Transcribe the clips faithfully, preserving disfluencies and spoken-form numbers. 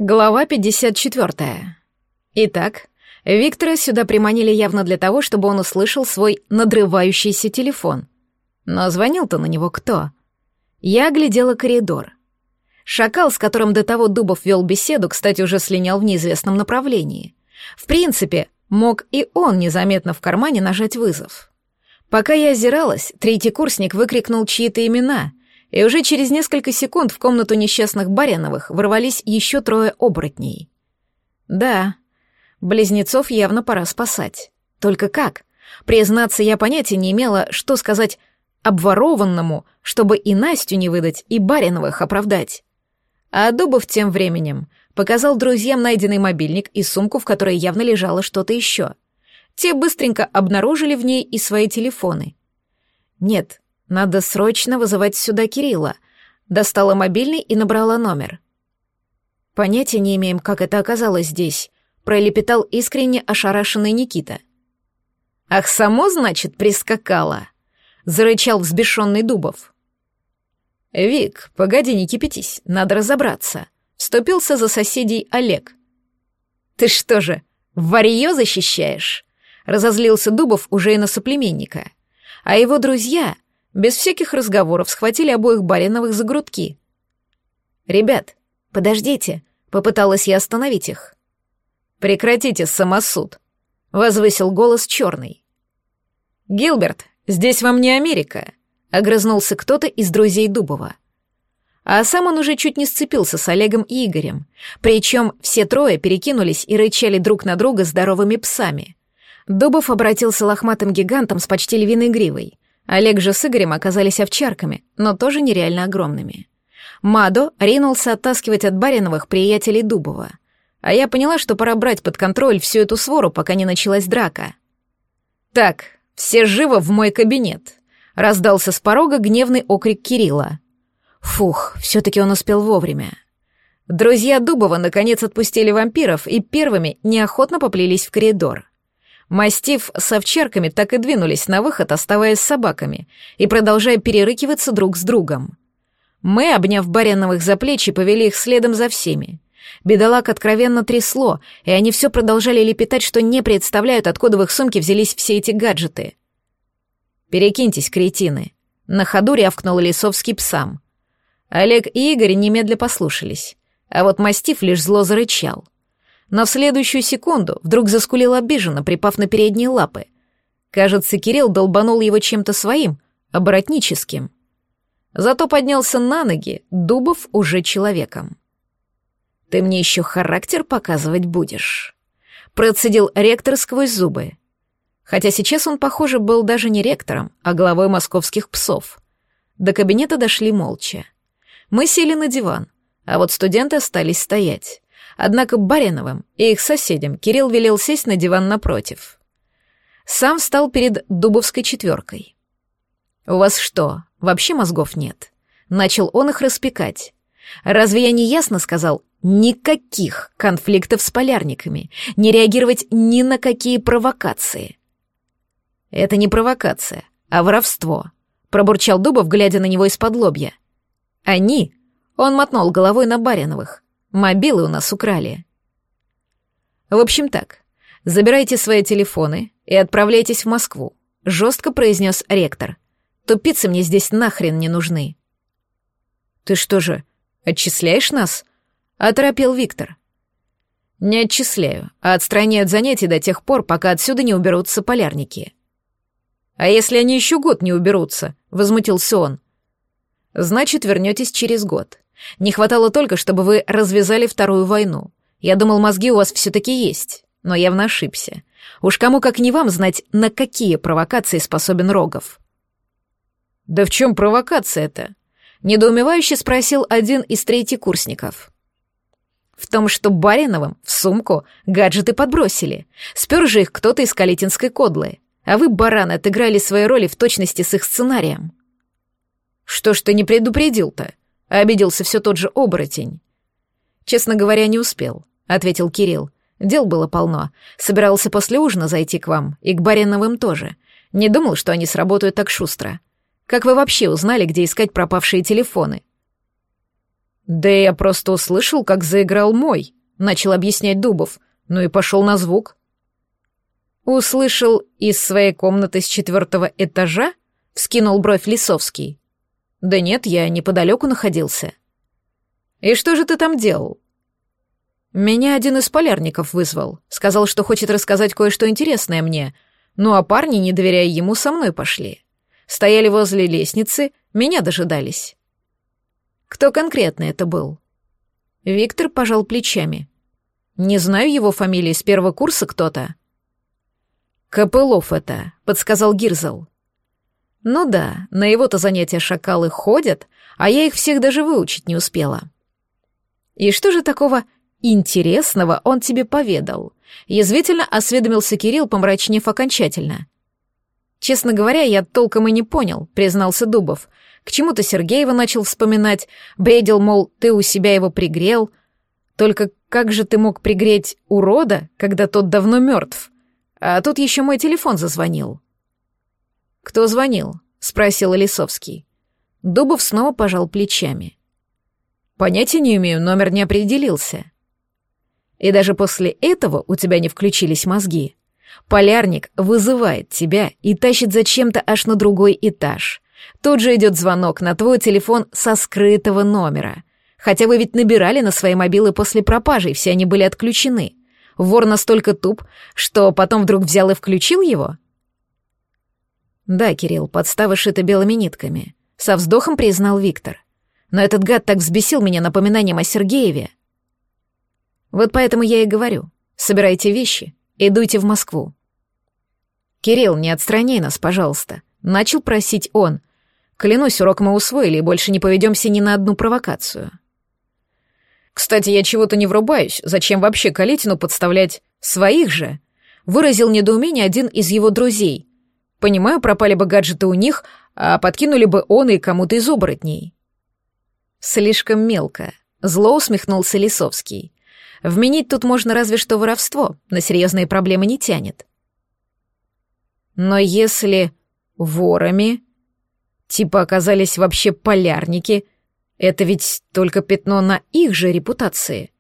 Глава пятьдесят четвёртая. Итак, Виктора сюда приманили явно для того, чтобы он услышал свой надрывающийся телефон. Но звонил-то на него кто? Я оглядела коридор. Шакал, с которым до того Дубов вел беседу, кстати, уже слинял в неизвестном направлении. В принципе, мог и он незаметно в кармане нажать вызов. Пока я озиралась, третий курсник выкрикнул чьи-то имена — и уже через несколько секунд в комнату несчастных Баряновых ворвались еще трое оборотней. Да, близнецов явно пора спасать. Только как? Признаться, я понятия не имела, что сказать обворованному, чтобы и Настю не выдать, и Баряновых оправдать. А Дубов тем временем показал друзьям найденный мобильник и сумку, в которой явно лежало что-то еще. Те быстренько обнаружили в ней и свои телефоны. Нет, надо срочно вызывать сюда Кирилла. Достала мобильный и набрала номер. Понятия не имеем, как это оказалось здесь, пролепетал искренне ошарашенный Никита. Ах, само, значит, прискакала, зарычал взбешенный Дубов. Вик, погоди, не кипятись, надо разобраться. Вступился за соседей Олег. Ты что же, варьё защищаешь? Разозлился Дубов уже и на соплеменника. А его друзья без всяких разговоров схватили обоих Баряновых за грудки. «Ребят, подождите», — попыталась я остановить их. «Прекратите самосуд», — возвысил голос черный. «Гилберт, здесь вам не Америка», — огрызнулся кто-то из друзей Дубова. А сам он уже чуть не сцепился с Олегом и Игорем, причем все трое перекинулись и рычали друг на друга здоровыми псами. Дубов обратился лохматым гигантом с почти львиной гривой. Олег же с Игорем оказались овчарками, но тоже нереально огромными. Мадо ринулся оттаскивать от Баряновых приятелей Дубова. А я поняла, что пора брать под контроль всю эту свору, пока не началась драка. «Так, все живо в мой кабинет!» — раздался с порога гневный окрик Кирилла. Фух, все-таки он успел вовремя. Друзья Дубова наконец отпустили вампиров и первыми неохотно поплелись в коридор. Мастиф с овчарками так и двинулись на выход, оставаясь с собаками и продолжая перерыкиваться друг с другом. Мы, обняв Баряновых за плечи, повели их следом за всеми. Бедолаг откровенно трясло, и они все продолжали лепетать, что не представляют, откуда в их сумке взялись все эти гаджеты. «Перекиньтесь, кретины!» — на ходу рявкнул Лисовский псам. Олег и Игорь немедля послушались, а вот Мастиф лишь зло зарычал. Но в следующую секунду вдруг заскулил обиженно, припав на передние лапы. Кажется, Кирилл долбанул его чем-то своим, оборотническим. Зато поднялся на ноги, Дубов уже человеком. «Ты мне еще характер показывать будешь?» Процедил ректор сквозь зубы. Хотя сейчас он, похоже, был даже не ректором, а главой московских псов. До кабинета дошли молча. Мы сели на диван, а вот студенты остались стоять. Однако Баряновым и их соседям Кирилл велел сесть на диван напротив. Сам встал перед дубовской четверкой. «У вас что, вообще мозгов нет?» Начал он их распекать. «Разве я не ясно сказал? Никаких конфликтов с полярниками, не реагировать ни на какие провокации». «Это не провокация, а воровство», — пробурчал Дубов, глядя на него из-под лобья. «Они...» — он мотнул головой на Баряновых. Мобилы у нас украли. В общем так, забирайте свои телефоны и отправляйтесь в Москву, жестко произнес ректор. Тупицы мне здесь нахрен не нужны. Ты что же, отчисляешь нас? Оторопел Виктор. Не отчисляю, а отстраняю от занятий до тех пор, пока отсюда не уберутся полярники. А если они еще год не уберутся? Возмутился он. Значит, вернетесь через год. Не хватало только, чтобы вы развязали вторую войну. Я думал, мозги у вас все-таки есть, но явно ошибся. Уж кому как не вам знать, на какие провокации способен Рогов. «Да в чем провокация-то?» — недоумевающе спросил один из третьекурсников. «В том, что Баряновым в сумку гаджеты подбросили. Спер же их кто-то из калитинской кодлы, а вы, бараны, отыграли свои роли в точности с их сценарием». «Что ж ты не предупредил-то?» — обиделся все тот же оборотень. «Честно говоря, не успел», — ответил Кирилл. «Дел было полно. Собирался после ужина зайти к вам, и к Баряновым тоже. Не думал, что они сработают так шустро. Как вы вообще узнали, где искать пропавшие телефоны?» Да я просто услышал, как заиграл мой, начал объяснять Дубов, ну и пошел на звук. Услышал из своей комнаты с четвертого этажа? Вскинул бровь Лисовский. Да нет, я неподалеку находился. И что же ты там делал? Меня один из полярников вызвал, сказал, что хочет рассказать кое-что интересное мне, ну а парни, не доверяя ему, со мной пошли. Стояли возле лестницы, меня дожидались. Кто конкретно это был? Виктор пожал плечами. Не знаю его фамилии, с первого курса кто-то. Копылов это, подсказал Гирзл. Ну да, на его-то занятия шакалы ходят, а я их всех даже выучить не успела. И что же такого интересного он тебе поведал? Язвительно осведомился Кирилл, помрачнев окончательно. Честно говоря, я толком и не понял, признался Дубов. К чему-то Сергеева начал вспоминать, бредил, мол, ты у себя его пригрел. Только как же ты мог пригреть урода, когда тот давно мертв? А тут еще мой телефон зазвонил. «Кто звонил?» — спросил Лисовский. Дубов снова пожал плечами. «Понятия не имею, номер не определился». «И даже после этого у тебя не включились мозги. Полярник вызывает тебя и тащит зачем-то аж на другой этаж. Тут же идет звонок на твой телефон со скрытого номера. Хотя вы ведь набирали на свои мобилы после пропажи, и все они были отключены. Вор настолько туп, что потом вдруг взял и включил его?» «Да, Кирилл, подстава шита белыми нитками», — со вздохом признал Виктор. «Но этот гад так взбесил меня напоминанием о Сергееве». «Вот поэтому я и говорю, собирайте вещи и дуйте в Москву». «Кирилл, не отстраняй нас, пожалуйста», — начал просить он. «Клянусь, урок мы усвоили и больше не поведемся ни на одну провокацию». «Кстати, я чего-то не врубаюсь, зачем вообще Калитину подставлять своих же?» — выразил недоумение один из его друзей. «Понимаю, пропали бы гаджеты у них, а подкинули бы он и кому-то из оборотней». «Слишком мелко», — зло усмехнулся Лисовский. «Вменить тут можно разве что воровство, на серьезные проблемы не тянет». «Но если ворами, типа оказались вообще полярники, это ведь только пятно на их же репутации».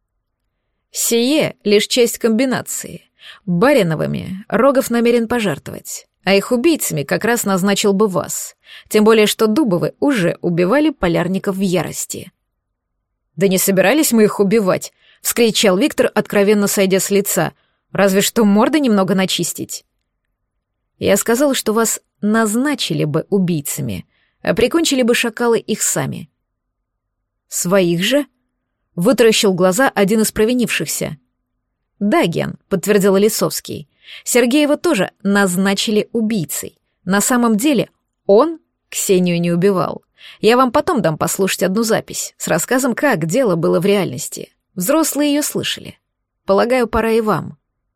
«Сие — лишь часть комбинации. Бариновыми Рогов намерен пожертвовать, а их убийцами как раз назначил бы вас. Тем более, что Дубовы уже убивали полярников в ярости». «Да не собирались мы их убивать», — вскричал Виктор, откровенно сойдя с лица. «Разве что морды немного начистить». «Я сказал, что вас назначили бы убийцами, а прикончили бы шакалы их сами». «Своих же?» — вытаращил глаза один из провинившихся. «Да, Ген», — подтвердил Лисовский. «Сергеева тоже назначили убийцей. На самом деле он Ксению не убивал. Я вам потом дам послушать одну запись с рассказом, как дело было в реальности. Взрослые ее слышали. Полагаю, пора и вам».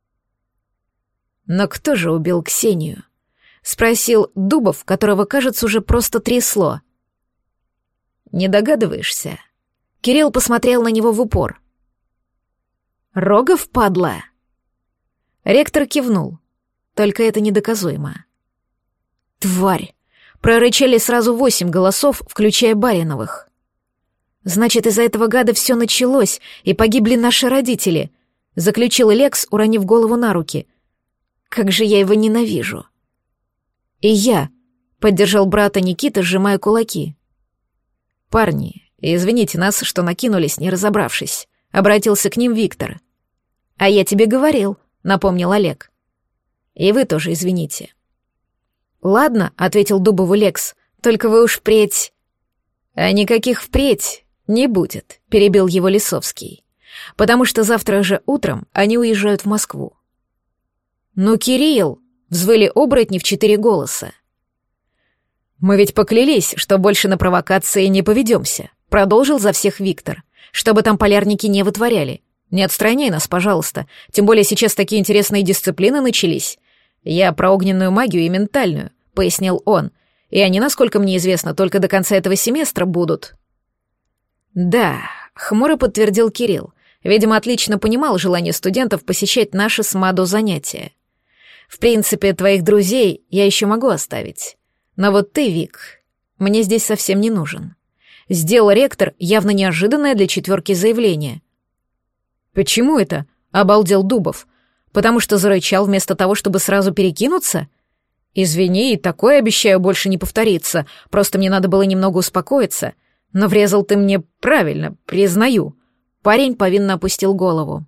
«Но кто же убил Ксению?» — спросил Дубов, которого, кажется, уже просто трясло. «Не догадываешься?» Кирилл посмотрел на него в упор. «Рогов, падла?» Ректор кивнул. Только это недоказуемо. «Тварь!» — прорычали сразу восемь голосов, включая Бариновых. «Значит, из-за этого гада все началось, и погибли наши родители», — заключил Лекс, уронив голову на руки. «Как же я его ненавижу!» «И я», — поддержал брата Никита, сжимая кулаки. «Парни, извините нас, что накинулись, не разобравшись», — обратился к ним Виктор. «А я тебе говорил», — напомнил Олег. «И вы тоже извините». «Ладно», — ответил Дубову Лекс, — «только вы уж впредь...» «А никаких впредь не будет», — перебил его Лисовский, «потому что завтра же утром они уезжают в Москву». «Ну, Кирилл!» — взвыли оборотни в четыре голоса. «Мы ведь поклялись, что больше на провокации не поведемся», — продолжил за всех Виктор. «Чтобы там полярники не вытворяли. Не отстраняй нас, пожалуйста. Тем более сейчас такие интересные дисциплины начались. Я про огненную магию и ментальную», — пояснил он. «И они, насколько мне известно, только до конца этого семестра будут». «Да», — хмуро подтвердил Кирилл. Видимо, отлично понимал желание студентов посещать наши с Мадо занятия. «В принципе, твоих друзей я еще могу оставить. Но вот ты, Вик, мне здесь совсем не нужен. Сделал ректор явно неожиданное для четверки заявление. «Почему это?» — обалдел Дубов. «Потому что зарычал вместо того, чтобы сразу перекинуться? Извини, и такое обещаю больше не повторится, просто мне надо было немного успокоиться. Но врезал ты мне правильно, признаю». Парень повинно опустил голову.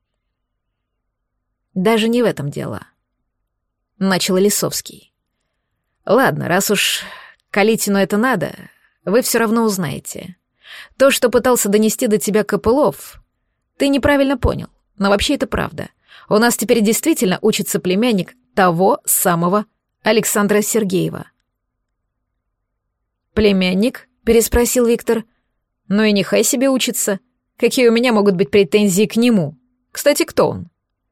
«Даже не в этом дело», — начал Лисовский. «Ладно, раз уж Калитину это надо, вы все равно узнаете. То, что пытался донести до тебя Копылов, ты неправильно понял, но вообще это правда. У нас теперь действительно учится племянник того самого Александра Сергеева». «Племянник?» — переспросил Виктор. «Ну и нехай себе учится. Какие у меня могут быть претензии к нему? Кстати, кто он?»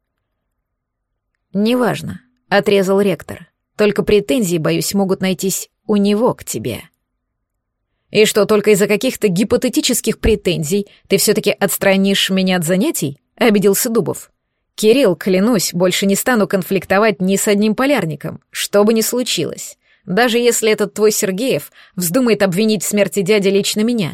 «Неважно», — отрезал ректор. «Только претензии, боюсь, могут найтись у него к тебе». «И что, только из-за каких-то гипотетических претензий ты все-таки отстранишь меня от занятий?» — обиделся Дубов. «Кирилл, клянусь, больше не стану конфликтовать ни с одним полярником, что бы ни случилось, даже если этот твой Сергеев вздумает обвинить в смерти дяди лично меня».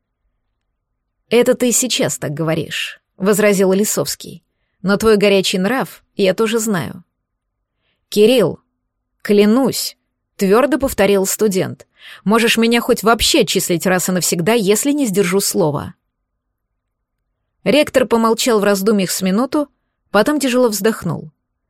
«Это ты сейчас так говоришь», — возразил Лисовский. «Но твой горячий нрав я тоже знаю». «Кирилл, клянусь», — твердо повторил студент, «можешь меня хоть вообще отчислить раз и навсегда, если не сдержу слова». Ректор помолчал в раздумьях с минуту, потом тяжело вздохнул.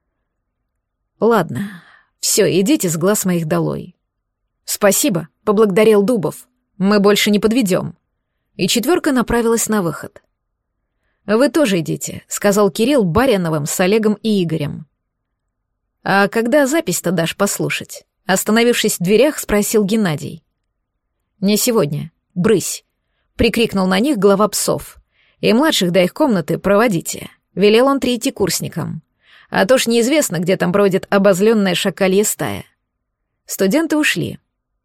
«Ладно, все, идите с глаз моих долой». «Спасибо», — поблагодарил Дубов. «Мы больше не подведем». И четверка направилась на выход. «Вы тоже идите», — сказал Кирилл Баряновым с Олегом и Игорем. «А когда запись-то дашь послушать?» Остановившись в дверях, спросил Геннадий. «Не сегодня. Брысь!» — прикрикнул на них глава псов. «И младших до их комнаты проводите», — велел он третьекурсникам. «А то ж неизвестно, где там бродит обозленная шакалья стая». Студенты ушли.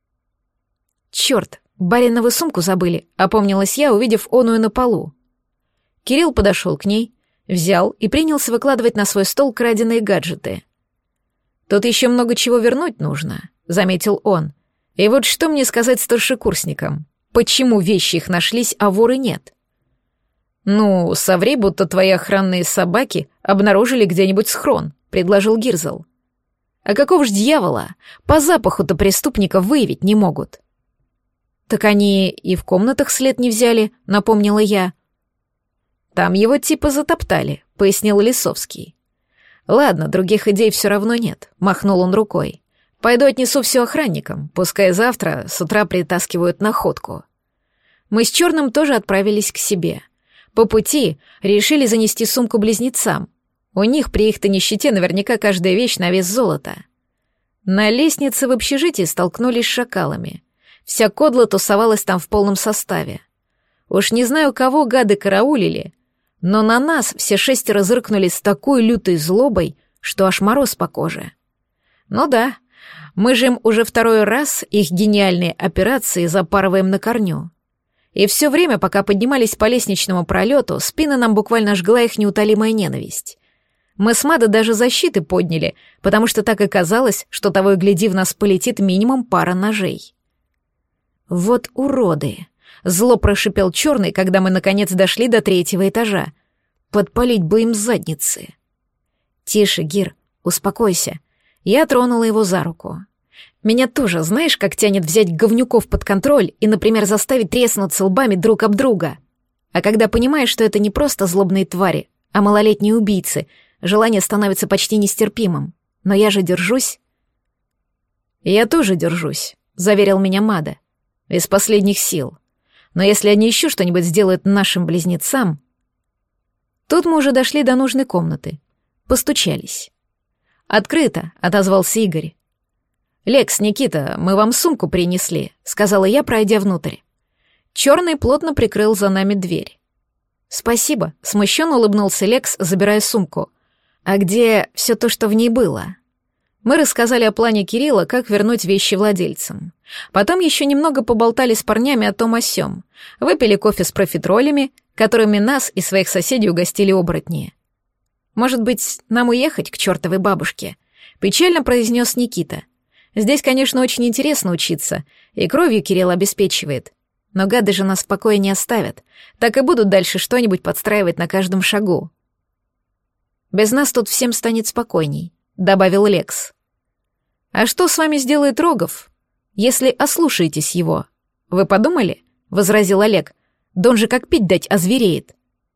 «Черт, Баринову сумку забыли», — опомнилась я, увидев оную на полу. Кирилл подошел к ней, взял и принялся выкладывать на свой стол краденые гаджеты. «Тут еще много чего вернуть нужно», — заметил он. «И вот что мне сказать старшекурсникам? Почему вещи их нашлись, а воры нет?» «Ну, соври, будто твои охранные собаки обнаружили где-нибудь схрон», — предложил Гирзл. «А какого ж дьявола? По запаху-то преступников выявить не могут». «Так они и в комнатах след не взяли», — напомнила я. «Там его типа затоптали», — пояснил Лисовский. «Ладно, других идей все равно нет», — махнул он рукой. «Пойду отнесу все охранникам, пускай завтра с утра притаскивают находку». Мы с Черным тоже отправились к себе. По пути решили занести сумку близнецам. У них при их-то нищете наверняка каждая вещь на вес золота. На лестнице в общежитии столкнулись с шакалами. Вся кодла тусовалась там в полном составе. Уж не знаю, кого гады караулили, но на нас все шестеро зыркнули с такой лютой злобой, что аж мороз по коже. Ну да, мы же им уже второй раз их гениальные операции запарываем на корню. И все время, пока поднимались по лестничному пролету, спины нам буквально жгла их неутолимая ненависть. Мы с Мадой даже защиты подняли, потому что так и казалось, что того и гляди в нас полетит минимум пара ножей. «Вот уроды!» — зло прошипел Черный, когда мы наконец дошли до третьего этажа. «Подпалить бы им задницы!» «Тише, Гир, успокойся!» Я тронула его за руку. «Меня тоже, знаешь, как тянет взять говнюков под контроль и, например, заставить треснуться лбами друг об друга? А когда понимаешь, что это не просто злобные твари, а малолетние убийцы, желание становится почти нестерпимым. Но я же держусь». «Я тоже держусь», — заверил меня Мада. «Из последних сил. Но если они еще что-нибудь сделают нашим близнецам...» Тут мы уже дошли до нужной комнаты. Постучались. «Открыто», — отозвался Игорь. «Лекс, Никита, мы вам сумку принесли», — сказала я, пройдя внутрь. Черный плотно прикрыл за нами дверь. «Спасибо», — смущенно улыбнулся Лекс, забирая сумку. «А где все то, что в ней было?» Мы рассказали о плане Кирилла, как вернуть вещи владельцам. Потом еще немного поболтали с парнями о том о сём. Выпили кофе с профитролями, которыми нас и своих соседей угостили оборотни. «Может быть, нам уехать к чертовой бабушке?» — печально произнес Никита. «Здесь, конечно, очень интересно учиться, и кровью Кирилл обеспечивает. Но гады же нас в покое не оставят, так и будут дальше что-нибудь подстраивать на каждом шагу. «Без нас тут всем станет спокойней», — добавил Лекс. «А что с вами сделает Рогов, если ослушаетесь его? Вы подумали?» — возразил Олег. «Дон же как пить дать озвереет».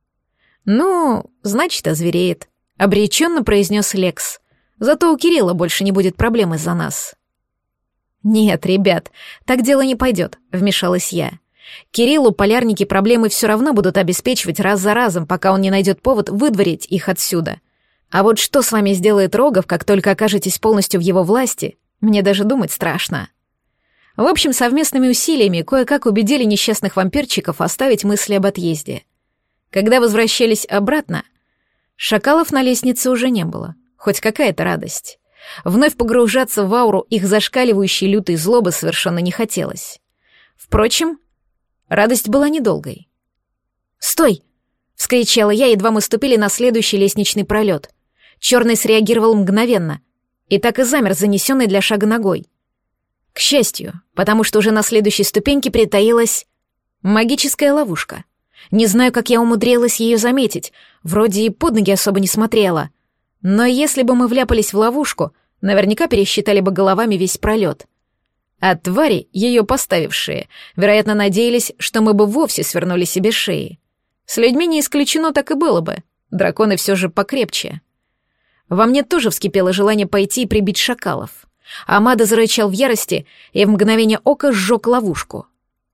«Ну, значит, озвереет», — обреченно произнес Лекс. «Зато у Кирилла больше не будет проблем из-за нас». «Нет, ребят, так дело не пойдет», — вмешалась я. «Кириллу полярники проблемы все равно будут обеспечивать раз за разом, пока он не найдет повод выдворить их отсюда. А вот что с вами сделает Рогов, как только окажетесь полностью в его власти, мне даже думать страшно». В общем, совместными усилиями кое-как убедили несчастных вампирчиков оставить мысли об отъезде. Когда возвращались обратно, шакалов на лестнице уже не было. Хоть какая-то радость. Вновь погружаться в ауру их зашкаливающей лютой злобы совершенно не хотелось. Впрочем, радость была недолгой. «Стой!» — вскричала я, едва мы ступили на следующий лестничный пролет. Черный среагировал мгновенно и так и замер, занесенный для шага ногой. К счастью, потому что уже на следующей ступеньке притаилась магическая ловушка. Не знаю, как я умудрилась ее заметить, вроде и под ноги особо не смотрела. Но если бы мы вляпались в ловушку, наверняка пересчитали бы головами весь пролет. А твари, ее поставившие, вероятно, надеялись, что мы бы вовсе свернули себе шеи. С людьми не исключено, так и было бы. Драконы все же покрепче. Во мне тоже вскипело желание пойти и прибить шакалов. Амадо зарычал в ярости и в мгновение ока сжег ловушку.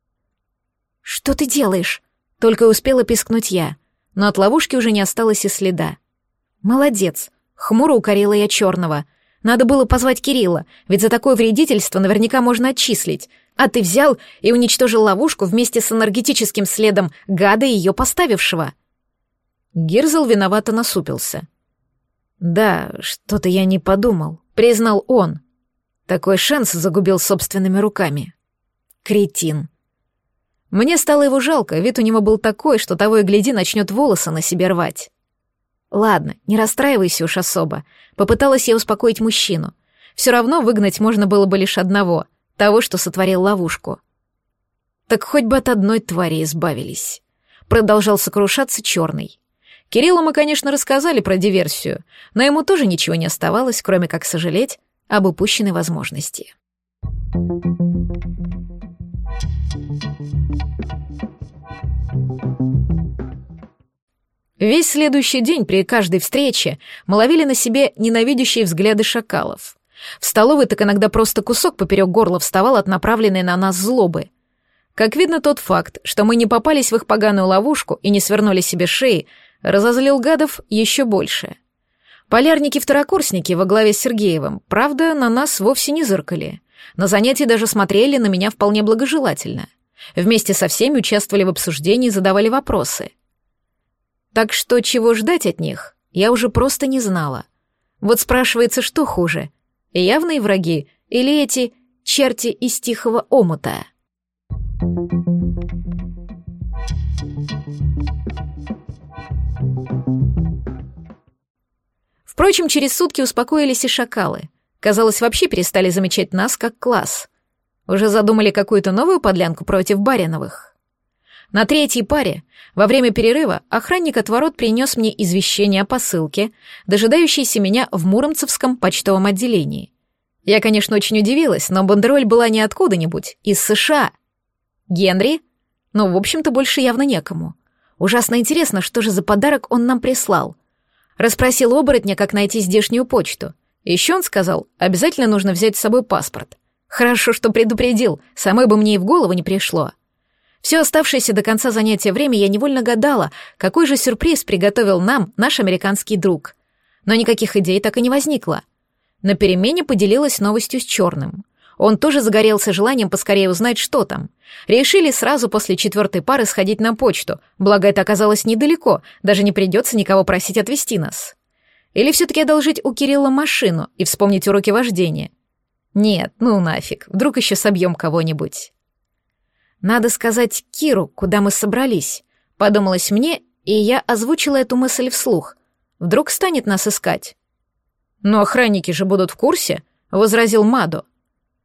«Что ты делаешь?» — только успела пискнуть я, но от ловушки уже не осталось и следа. «Молодец!» — хмуро укорила я черного. «Надо было позвать Кирилла, ведь за такое вредительство наверняка можно отчислить. А ты взял и уничтожил ловушку вместе с энергетическим следом гада, ее поставившего». Гирзл виновато насупился. «Да, что-то я не подумал», — признал он. Такой шанс загубил собственными руками. Кретин. Мне стало его жалко, вид у него был такой, что того и гляди начнет волосы на себе рвать. «Ладно, не расстраивайся уж особо», — попыталась я успокоить мужчину. Все равно выгнать можно было бы лишь одного, того, что сотворил ловушку. «Так хоть бы от одной твари избавились», — продолжал сокрушаться черный. Кириллу мы, конечно, рассказали про диверсию, но ему тоже ничего не оставалось, кроме как сожалеть об упущенной возможности. Весь следующий день при каждой встрече мы ловили на себе ненавидящие взгляды шакалов. В столовой так иногда просто кусок поперек горла вставал от направленной на нас злобы. Как видно, тот факт, что мы не попались в их поганую ловушку и не свернули себе шеи, разозлил гадов еще больше. Полярники-второкурсники во главе с Сергеевым, правда, на нас вовсе не зыркали. На занятии даже смотрели на меня вполне благожелательно. Вместе со всеми участвовали в обсуждении и задавали вопросы. Так что чего ждать от них, я уже просто не знала. Вот спрашивается, что хуже, явные враги или эти черти из тихого омута? Впрочем, через сутки успокоились и шакалы. Казалось, вообще перестали замечать нас как класс. Уже задумали какую-то новую подлянку против Бариновых. На третьей паре, во время перерыва, охранник от ворот принес мне извещение о посылке, дожидающейся меня в Муромцевском почтовом отделении. Я, конечно, очень удивилась, но бандероль была не откуда-нибудь, из США. Генри? Ну, в общем-то, больше явно некому. Ужасно интересно, что же за подарок он нам прислал. Расспросил оборотня, как найти здешнюю почту. Еще он сказал, обязательно нужно взять с собой паспорт. Хорошо, что предупредил, самой бы мне и в голову не пришло. Все оставшееся до конца занятия время я невольно гадала, какой же сюрприз приготовил нам наш американский друг. Но никаких идей так и не возникло. На перемене поделилась новостью с Черным. Он тоже загорелся желанием поскорее узнать, что там. Решили сразу после четвертой пары сходить на почту, благо это оказалось недалеко, даже не придется никого просить отвезти нас. Или все-таки одолжить у Кирилла машину и вспомнить уроки вождения? Нет, ну нафиг, вдруг еще собьем кого-нибудь. Надо сказать Киру, куда мы собрались, подумалось мне, и я озвучила эту мысль вслух. Вдруг станет нас искать. Но охранники же будут в курсе, возразил Мадо.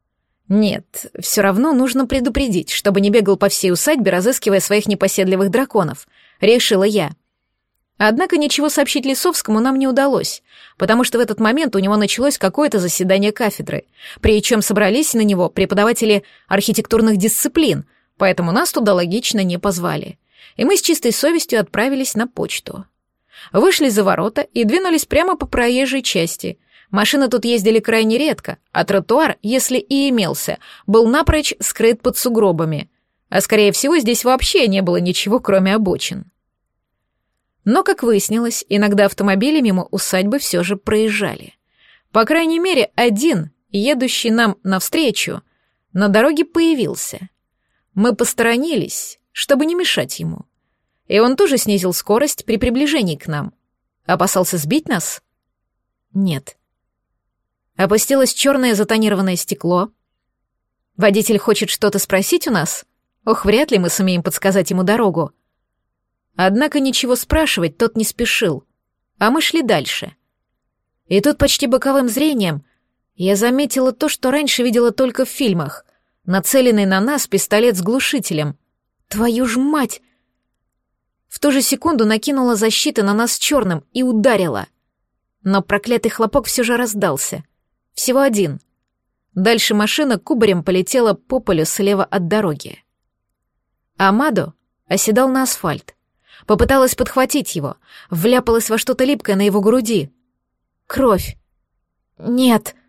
Нет, все равно нужно предупредить, чтобы не бегал по всей усадьбе, разыскивая своих непоседливых драконов, решила я. Однако ничего сообщить Лисовскому нам не удалось, потому что в этот момент у него началось какое-то заседание кафедры, причем собрались на него преподаватели архитектурных дисциплин, поэтому нас туда логично не позвали. И мы с чистой совестью отправились на почту. Вышли за ворота и двинулись прямо по проезжей части. Машины тут ездили крайне редко, а тротуар, если и имелся, был напрочь скрыт под сугробами. А скорее всего, здесь вообще не было ничего, кроме обочин. Но, как выяснилось, иногда автомобили мимо усадьбы все же проезжали. По крайней мере, один, едущий нам навстречу, на дороге появился. Мы посторонились, чтобы не мешать ему. И он тоже снизил скорость при приближении к нам. Опасался сбить нас? Нет. Опустилось черное затонированное стекло. Водитель хочет что-то спросить у нас? Ох, вряд ли мы сумеем подсказать ему дорогу. Однако ничего спрашивать тот не спешил, а мы шли дальше. И тут почти боковым зрением я заметила то, что раньше видела только в фильмах. Нацеленный на нас пистолет с глушителем. Твою ж мать! В ту же секунду накинула защита на нас черным и ударила. Но проклятый хлопок все же раздался. Всего один. Дальше машина кубарем полетела по полю слева от дороги. Амадо оседал на асфальт. Попыталась подхватить его, вляпалась во что-то липкое на его груди. Кровь. Нет.